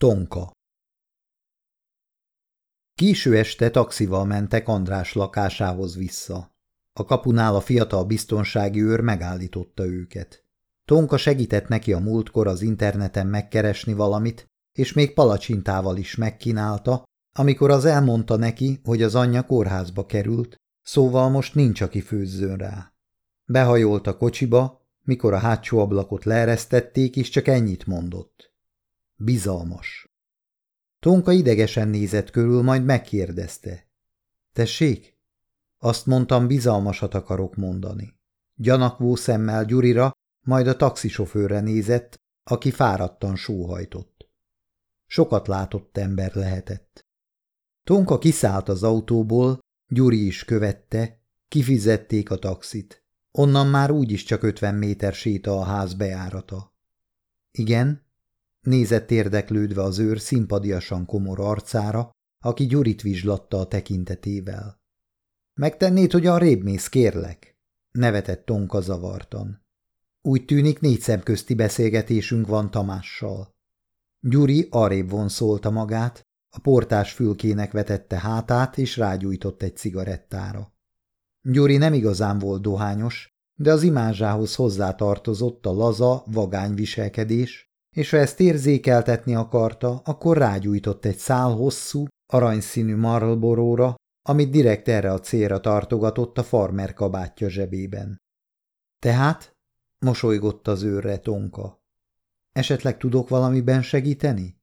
Tonka. Késő este taxival mentek András lakásához vissza. A kapunál a fiatal biztonsági őr megállította őket. Tonka segített neki a múltkor az interneten megkeresni valamit, és még palacsintával is megkínálta, amikor az elmondta neki, hogy az anyja kórházba került, szóval most nincs, aki főzzön rá. Behajolt a kocsiba, mikor a hátsó ablakot leeresztették, és csak ennyit mondott. Bizalmas. Tonka idegesen nézett körül, majd megkérdezte. Tessék? Azt mondtam, bizalmasat akarok mondani. Gyanakvó szemmel Gyurira, majd a taxisofőrre nézett, aki fáradtan sóhajtott. Sokat látott ember lehetett. Tonka kiszállt az autóból, Gyuri is követte, kifizették a taxit. Onnan már úgyis csak 50 méter séta a ház bejárata. Igen? Nézett érdeklődve az őr szimpadiasan komor arcára, aki Gyurit vizslatta a tekintetével. Megtennéd, hogy arrébb mész, kérlek? Nevetett Tonka zavartan. Úgy tűnik 4 szemközti beszélgetésünk van Tamással. Gyuri arrébb vonszolta magát, a portás fülkének vetette hátát, és rágyújtott egy cigarettára. Gyuri nem igazán volt dohányos, de az imázsához hozzátartozott a laza, vagány viselkedés, és ha ezt érzékeltetni akarta, akkor rágyújtott egy szál hosszú, aranyszínű Marlboro-ra, amit direkt erre a célra tartogatott a farmer kabátja zsebében. Tehát? Mosolygott az őrre Tonka. Esetleg tudok valamiben segíteni?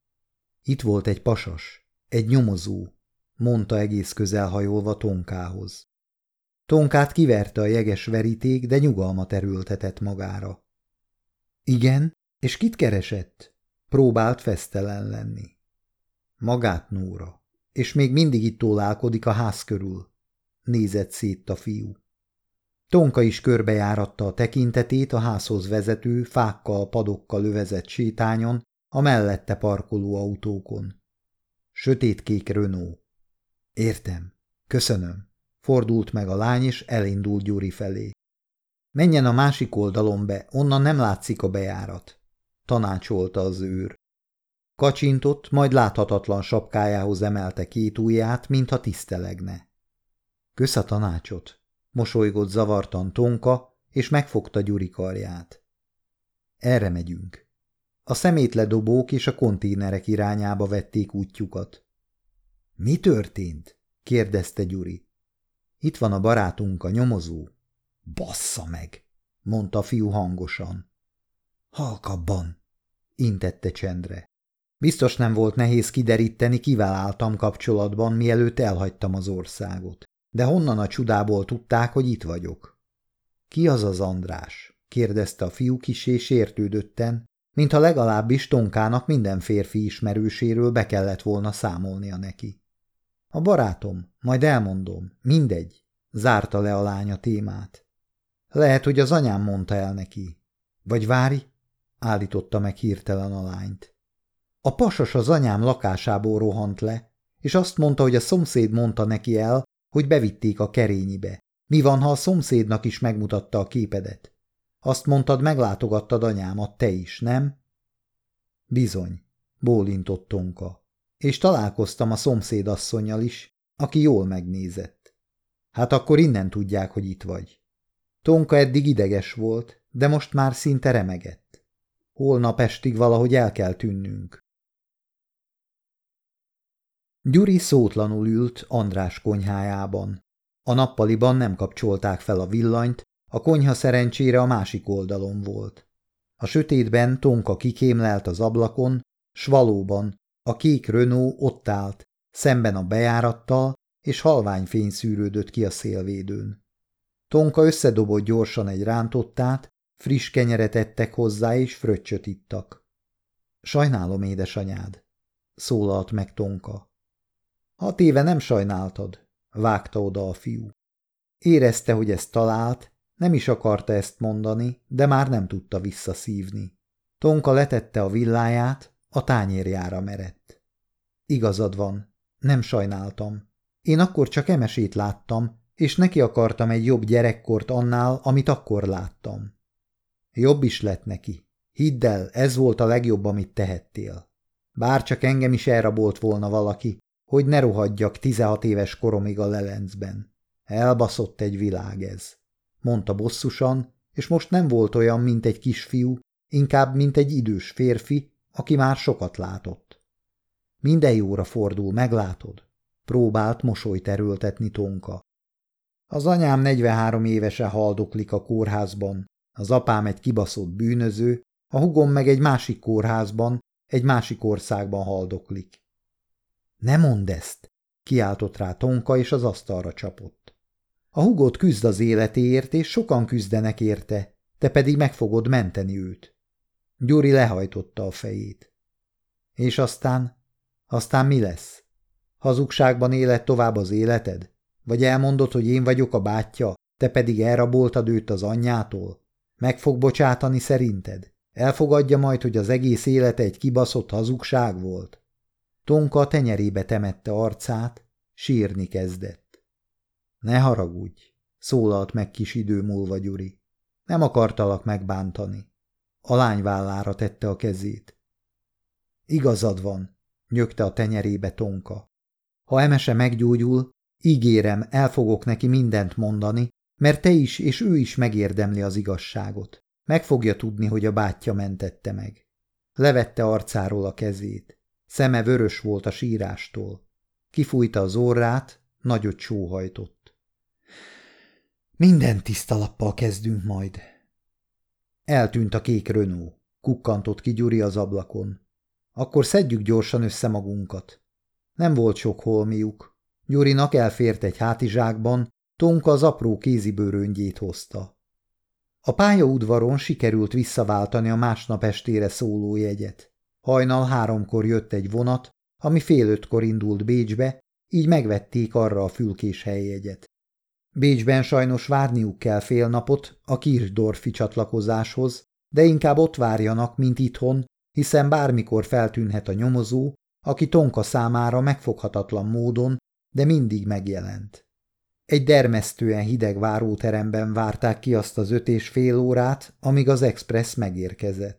Itt volt egy pasas, egy nyomozó, mondta egész közel hajolva Tonkához. Tonkát kiverte a jeges veríték, de nyugalmat erőltetett magára. Igen, és kit keresett? Próbált fesztelen lenni. Magát Nóra, és még mindig itt tólálkodik a ház körül. Nézett szét a fiú. Tonka is körbejáratta a tekintetét a házhoz vezető, fákkal, padokkal övezett sétányon, a mellette parkoló autókon. Sötétkék Renault. Értem, köszönöm. Fordult meg a lány, és elindult Gyuri felé. Menjen a másik oldalon be, onnan nem látszik a bejárat, tanácsolta az őr. Kacsintott, majd láthatatlan sapkájához emelte 2 ujját, mintha tisztelegne. Kösz a tanácsot, mosolygott zavartan Tonka, és megfogta Gyuri karját. Erre megyünk. A szemétledobók és a konténerek irányába vették útjukat. Mi történt? kérdezte Gyuri. Itt van a barátunk, a nyomozó. Bassza meg, mondta a fiú hangosan. Halkabban, intette csendre. Biztos nem volt nehéz kideríteni, kivel álltam kapcsolatban, mielőtt elhagytam az országot. De honnan a csudából tudták, hogy itt vagyok? Ki az az András? kérdezte a fiú kissé sértődötten, mintha legalábbis Tonkának minden férfi ismerőséről be kellett volna számolnia neki. A barátom, majd elmondom, mindegy, zárta le a lány a témát. Lehet, hogy az anyám mondta el neki. Vagy várj, állította meg hirtelen a lányt. A pasas az anyám lakásából rohant le, és azt mondta, hogy a szomszéd mondta neki el, hogy bevitték a kerényibe. Mi van, ha a szomszédnak is megmutatta a képedet? Azt mondtad, meglátogattad anyámat, te is, nem? Bizony, bólintott Tonka. És találkoztam a szomszédasszonnyal is, aki jól megnézett. Hát akkor innen tudják, hogy itt vagy. Tonka eddig ideges volt, de most már szinte remegett. Holnap estig valahogy el kell tűnnünk. Gyuri szótlanul ült András konyhájában. A nappaliban nem kapcsolták fel a villanyt, a konyha szerencsére a másik oldalon volt. A sötétben Tonka kikémlelt az ablakon, s valóban a kék Renault ott állt, szemben a bejárattal, és halvány fény szűrődött ki a szélvédőn. Tonka összedobott gyorsan egy rántottát, friss kenyeret ettek hozzá, és fröccsöt ittak. Sajnálom, édesanyád, szólalt meg Tonka. 6 éve nem sajnáltad, vágta oda a fiú. Érezte, hogy ezt talált, nem is akarta ezt mondani, de már nem tudta visszaszívni. Tonka letette a villáját, a tányérjára merett. Igazad van, nem sajnáltam. Én akkor csak Emesét láttam, és neki akartam egy jobb gyerekkort annál, amit akkor láttam. Jobb is lett neki. Hidd el, ez volt a legjobb, amit tehettél. Bárcsak engem is elrabolt volna valaki, hogy ne rohadjak 16 éves koromig a lelencben. Elbaszott egy világ ez, mondta bosszusan, és most nem volt olyan, mint egy kisfiú, inkább, mint egy idős férfi, aki már sokat látott. Minden jóra fordul, meglátod? Próbált mosolyt erőltetni Tonka. Az anyám 43 évesen haldoklik a kórházban, az apám egy kibaszott bűnöző, a hugom meg egy másik kórházban, egy másik országban haldoklik. Ne mondd ezt, kiáltott rá Tonka, és az asztalra csapott. A hugod küzd az életéért, és sokan küzdenek érte, te pedig meg fogod menteni őt. Gyuri lehajtotta a fejét. És aztán mi lesz? Hazugságban éled tovább az életed? Vagy elmondod, hogy én vagyok a bátyja, te pedig elraboltad őt az anyjától? Meg fog bocsátani szerinted? Elfogadja majd, hogy az egész élete egy kibaszott hazugság volt? Tonka a tenyerébe temette arcát, sírni kezdett. Ne haragudj, szólalt meg kis idő múlva Gyuri. Nem akartalak megbántani. A lány vállára tette a kezét. Igazad van, nyögte a tenyerébe Tonka. Ha Emese meggyógyul, ígérem, el fogok neki mindent mondani, mert te is és ő is megérdemli az igazságot. Meg fogja tudni, hogy a bátyja mentette meg. Levette arcáról a kezét. Szeme vörös volt a sírástól. Kifújta az orrát, nagyot sóhajtott. Minden tiszta lappal kezdünk majd. Eltűnt a kék Renault. Kukkantott ki Gyuri az ablakon. Akkor szedjük gyorsan össze magunkat. Nem volt sok holmiuk. Gyurinak elfért egy hátizsákban, Tonka az apró kézibőröngyét hozta. A pályaudvaron sikerült visszaváltani a másnap estére szóló jegyet. Hajnal 3-kor jött egy vonat, ami fél 5-kor indult Bécsbe, így megvették arra a fülkés helyjegyet. Bécsben sajnos várniuk kell fél napot a Kirchdorfi csatlakozáshoz, de inkább ott várjanak, mint itthon, hiszen bármikor feltűnhet a nyomozó, aki Tonka számára megfoghatatlan módon, de mindig megjelent. Egy dermesztően hideg váróteremben várták ki azt az 5,5 órát, amíg az expressz megérkezett.